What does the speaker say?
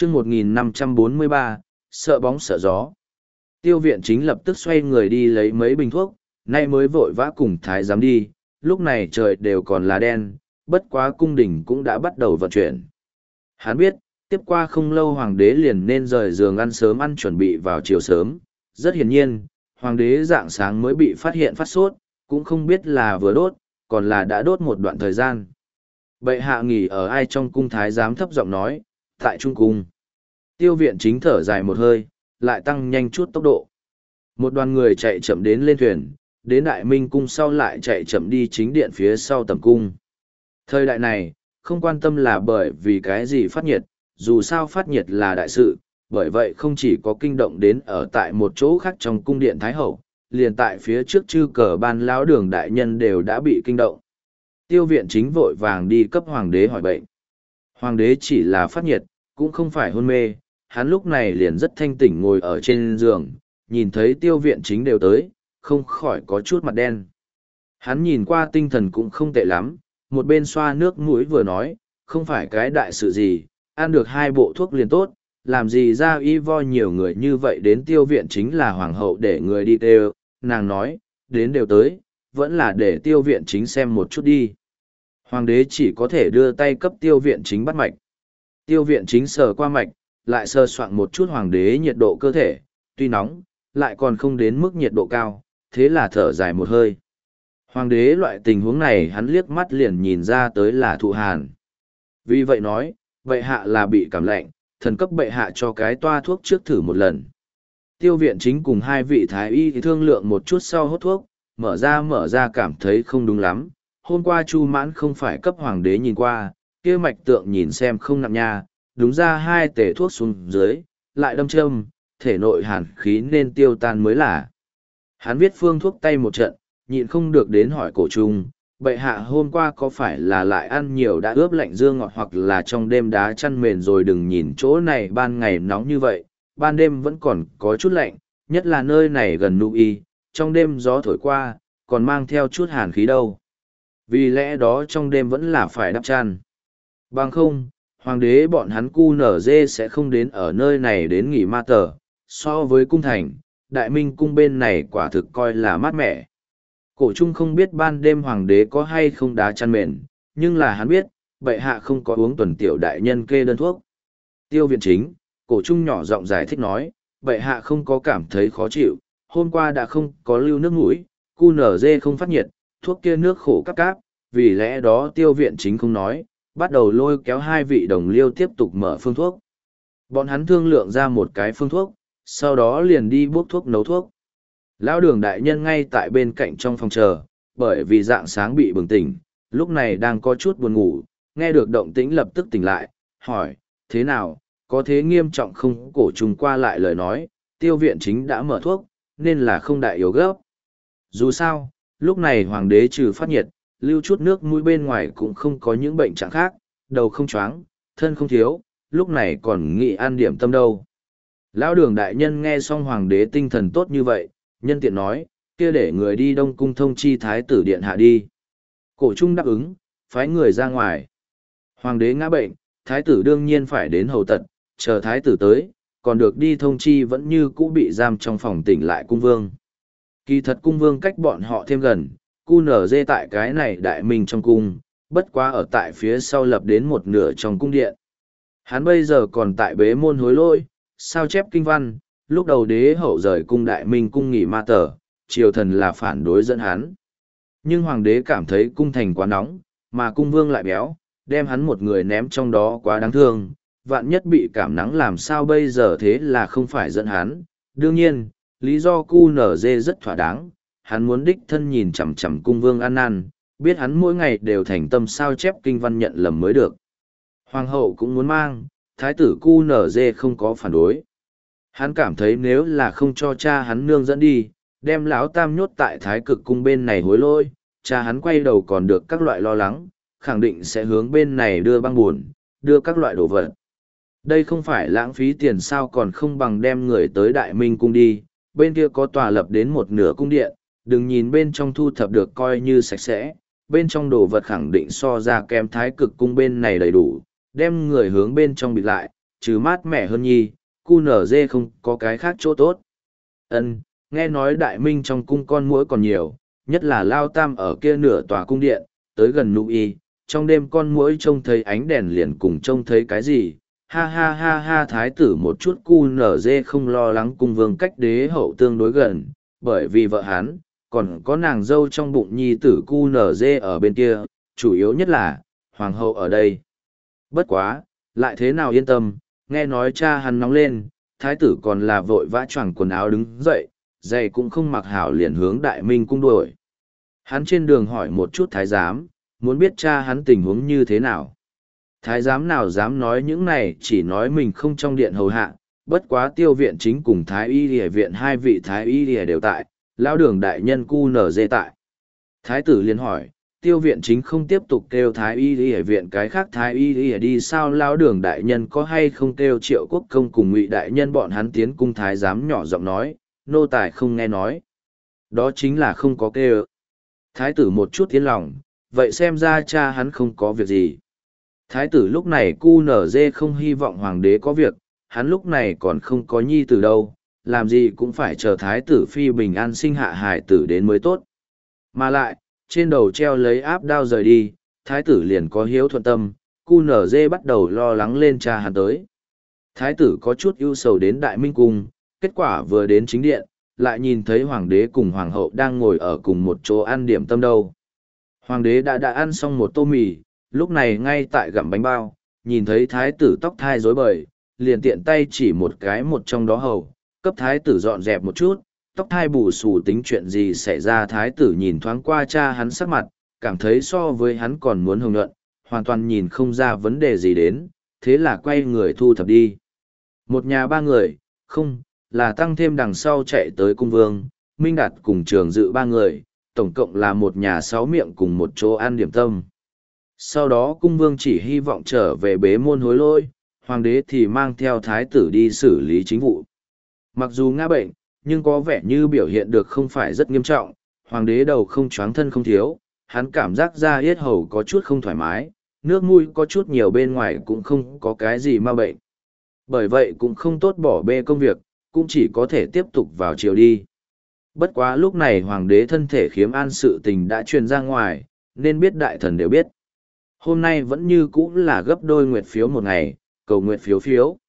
chương 1543, sợ bóng sợ gió. Tiêu viện chính lập tức xoay người đi lấy mấy bình thuốc, nay mới vội vã cùng thái giám đi, lúc này trời đều còn là đen, bất quá cung đình cũng đã bắt đầu vận chuyển. Hắn biết, tiếp qua không lâu hoàng đế liền nên rời giường ăn sớm ăn chuẩn bị vào chiều sớm. Rất hiển nhiên, hoàng đế dạng sáng mới bị phát hiện phát sốt, cũng không biết là vừa đốt, còn là đã đốt một đoạn thời gian. Bệ hạ nghỉ ở ai trong cung, thái giám thấp giọng nói, tại trung cung. Tiêu viện chính thở dài một hơi, lại tăng nhanh chút tốc độ. Một đoàn người chạy chậm đến lên thuyền, đến đại minh cung sau lại chạy chậm đi chính điện phía sau tầm cung. Thời đại này, không quan tâm là bởi vì cái gì phát nhiệt, dù sao phát nhiệt là đại sự, bởi vậy không chỉ có kinh động đến ở tại một chỗ khác trong cung điện Thái Hậu, liền tại phía trước chư cờ ban lão đường đại nhân đều đã bị kinh động. Tiêu viện chính vội vàng đi cấp hoàng đế hỏi bệnh. Hoàng đế chỉ là phát nhiệt, cũng không phải hôn mê, hắn lúc này liền rất thanh tỉnh ngồi ở trên giường, nhìn thấy tiêu viện chính đều tới, không khỏi có chút mặt đen. Hắn nhìn qua tinh thần cũng không tệ lắm, một bên xoa nước mũi vừa nói, không phải cái đại sự gì, ăn được 2 bộ thuốc liền tốt, làm gì ra y vo nhiều người như vậy đến tiêu viện chính là hoàng hậu để người đi đều, nàng nói, đến đều tới, vẫn là để tiêu viện chính xem một chút đi. Hoàng đế chỉ có thể đưa tay cấp tiêu viện chính bắt mạch. Tiêu viện chính sờ qua mạch, lại sờ soạn một chút hoàng đế nhiệt độ cơ thể, tuy nóng, lại còn không đến mức nhiệt độ cao, thế là thở dài một hơi. Hoàng đế loại tình huống này hắn liếc mắt liền nhìn ra tới là thụ hàn. Vì vậy nói, bệ hạ là bị cảm lạnh, thần cấp bệ hạ cho cái toa thuốc trước thử một lần. Tiêu viện chính cùng 2 vị thái y thương lượng một chút sau hốt thuốc, mở ra cảm thấy không đúng lắm. Hôm qua Chu Mãn không phải cấp hoàng đế nhìn qua, kia mạch tượng nhìn xem không nặng nha, đúng ra 2 tể thuốc xuống dưới, lại đâm châm, thể nội hàn khí nên tiêu tan mới là. Hắn viết phương thuốc tay một trận, nhịn không được đến hỏi Cổ Trung, bệ hạ hôm qua có phải là lại ăn nhiều đã ướp lạnh dương ngọt hoặc là trong đêm đá chăn mền rồi, đừng nhìn chỗ này ban ngày nóng như vậy, ban đêm vẫn còn có chút lạnh, nhất là nơi này gần Nu Y, trong đêm gió thổi qua, còn mang theo chút hàn khí đâu. Vì lẽ đó trong đêm vẫn là phải đắp chăn. Bằng không, hoàng đế bọn hắn cu nở dê sẽ không đến ở nơi này đến nghỉ ma tờ, so với cung thành, đại minh cung bên này quả thực coi là mát mẻ. Cổ Trung không biết ban đêm hoàng đế có hay không đá chăn mền, nhưng là hắn biết, bệ hạ không có uống tuần tiểu đại nhân kê đơn thuốc. Tiêu viện chính, Cổ Trung nhỏ giọng giải thích nói, bệ hạ không có cảm thấy khó chịu, hôm qua đã không có lưu nước mũi, cu nở dê không phát nhiệt, thuốc kia nước khổ cáp cáp, vì lẽ đó tiêu viện chính không nói, bắt đầu lôi kéo 2 vị đồng liêu tiếp tục mở phương thuốc. Bọn hắn thương lượng ra một cái phương thuốc, sau đó liền đi bốc thuốc nấu thuốc. Lão đường đại nhân ngay tại bên cạnh trong phòng chờ, bởi vì dạng sáng bị bừng tỉnh, lúc này đang có chút buồn ngủ, nghe được động tĩnh lập tức tỉnh lại, hỏi, thế nào, có thế nghiêm trọng không? Cổ Trung qua lại lời nói, tiêu viện chính đã mở thuốc, nên là không đại yếu gấp. Dù sao, lúc này hoàng đế trừ phát nhiệt, lưu chút nước mũi bên ngoài cũng không có những bệnh trạng khác, đầu không choáng, thân không thiếu, lúc này còn nghĩ ăn điểm tâm đâu. Lão đường đại nhân nghe xong hoàng đế tinh thần tốt như vậy, nhân tiện nói, kia để người đi Đông Cung thông chi thái tử điện hạ đi. Cổ Trung đáp ứng, phái người ra ngoài. Hoàng đế ngã bệnh, thái tử đương nhiên phải đến hầu tận, chờ thái tử tới, còn được đi thông chi vẫn như cũ bị giam trong phòng tỉnh lại cung vương. Kỳ thật cung vương cách bọn họ thêm gần, cu nở dê tại cái này đại minh trong cung, bất quá ở tại phía sau lập đến một nửa trong cung điện. Hắn bây giờ còn tại bế môn hối lỗi, sao chép kinh văn, lúc đầu đế hậu rời cung đại minh cung nghỉ ma tờ, triều thần là phản đối dẫn hắn. Nhưng hoàng đế cảm thấy cung thành quá nóng, mà cung vương lại béo, đem hắn một người ném trong đó quá đáng thương, vạn nhất bị cảm nắng làm sao bây giờ, thế là không phải dẫn hắn. Đương nhiên, lý do cu nở dê rất thỏa đáng, hắn muốn đích thân nhìn chằm chằm cung vương ăn năn, biết hắn mỗi ngày đều thành tâm sao chép kinh văn nhận lầm mới được. Hoàng hậu cũng muốn mang, thái tử cu nở dê không có phản đối. Hắn cảm thấy nếu là không cho cha hắn nương dẫn đi, đem lão tam nhốt tại thái cực cung bên này hối lỗi, cha hắn quay đầu còn được các loại lo lắng, khẳng định sẽ hướng bên này đưa băng buồn, đưa các loại đồ vật. Đây không phải lãng phí tiền sao, còn không bằng đem người tới đại minh cung đi, bên kia có tòa lập đến một nửa cung điện, đừng nhìn bên trong thu thập được coi như sạch sẽ, bên trong đồ vật khẳng định so ra kém thái cực cung bên này đầy đủ, đem người hướng bên trong bịt lại, trừ mát mẻ hơn nhi, QNZ không có cái khác chỗ tốt. Nghe nói đại minh trong cung con muỗi còn nhiều, nhất là Lao Tam ở kia nửa tòa cung điện, tới gần nụ y, trong đêm con muỗi trông thấy ánh đèn liền cùng trông thấy cái gì. Ha ha ha ha, thái tử một chút QNZ không lo lắng cung vương cách đế hậu tương đối gần, bởi vì vợ hắn, còn có nàng dâu trong bụng nhi tử QNZ ở bên kia, chủ yếu nhất là, hoàng hậu ở đây. Bất quá, lại thế nào yên tâm, nghe nói cha hắn nóng lên, thái tử còn là vội vã choàng quần áo đứng dậy, giày cũng không mặc hảo liền hướng đại minh cung đuổi. Hắn trên đường hỏi một chút thái giám, muốn biết cha hắn tình huống như thế nào. Thái giám nào dám nói những này, chỉ nói mình không trong điện hầu hạ, bất quá tiêu viện chính cùng thái y lìa viện hai vị thái y lìa đều tại, lão đường đại nhân QNZ tại. Thái tử liền hỏi, tiêu viện chính không tiếp tục kêu thái y lìa viện cái khác thái y lìa đi sao, lão đường đại nhân có hay không kêu Triệu Quốc Công cùng Ngụy đại nhân bọn hắn tiến cung. Thái giám nhỏ giọng nói, nô tài không nghe nói. Đó chính là không có kêu. Thái tử một chút tiến lòng, vậy xem ra cha hắn không có việc gì. Thái tử lúc này QNZ không hy vọng hoàng đế có việc, hắn lúc này còn không có nhi tử đâu, làm gì cũng phải chờ thái tử phi bình an sinh hạ hài tử đến mới tốt. Mà lại, trên đầu treo lấy áp đao rời đi, thái tử liền có hiếu thuận tâm, QNZ bắt đầu lo lắng lên cha hắn tới. Thái tử có chút ưu sầu đến đại minh cung, kết quả vừa đến chính điện, lại nhìn thấy hoàng đế cùng hoàng hậu đang ngồi ở cùng một chỗ ăn điểm tâm đâu. Hoàng đế đã ăn xong một tô mì, lúc này ngay tại gặm bánh bao, nhìn thấy thái tử tóc thai rối bời, liền tiện tay chỉ một cái một trong đó hầu, cấp thái tử dọn dẹp một chút, tóc thai bù xù tính chuyện gì xảy ra. Thái tử nhìn thoáng qua cha hắn sắc mặt, cảm thấy so với hắn còn muốn hồng nhuận, hoàn toàn nhìn không ra vấn đề gì đến, thế là quay người thu thập đi. Một nhà ba người, không, là tăng thêm đằng sau chạy tới cung vương, Minh Đạt cùng Trường Dự ba người, tổng cộng là một nhà sáu miệng cùng một chỗ ăn điểm tâm. Sau đó cung vương chỉ hy vọng trở về bế môn hối lôi, hoàng đế thì mang theo thái tử đi xử lý chính vụ. Mặc dù ngã bệnh, nhưng có vẻ như biểu hiện được không phải rất nghiêm trọng, hoàng đế đầu không choáng thân không thiếu, hắn cảm giác da yết hầu có chút không thoải mái, nước mũi có chút nhiều, bên ngoài cũng không có cái gì ma bệnh. Bởi vậy cũng không tốt bỏ bê công việc, cũng chỉ có thể tiếp tục vào chiều đi. Bất quá lúc này hoàng đế thân thể khiếm an sự tình đã truyền ra ngoài, nên biết đại thần đều biết. Hôm nay vẫn như cũ là gấp đôi nguyệt phiếu một ngày, cầu nguyệt phiếu phiếu.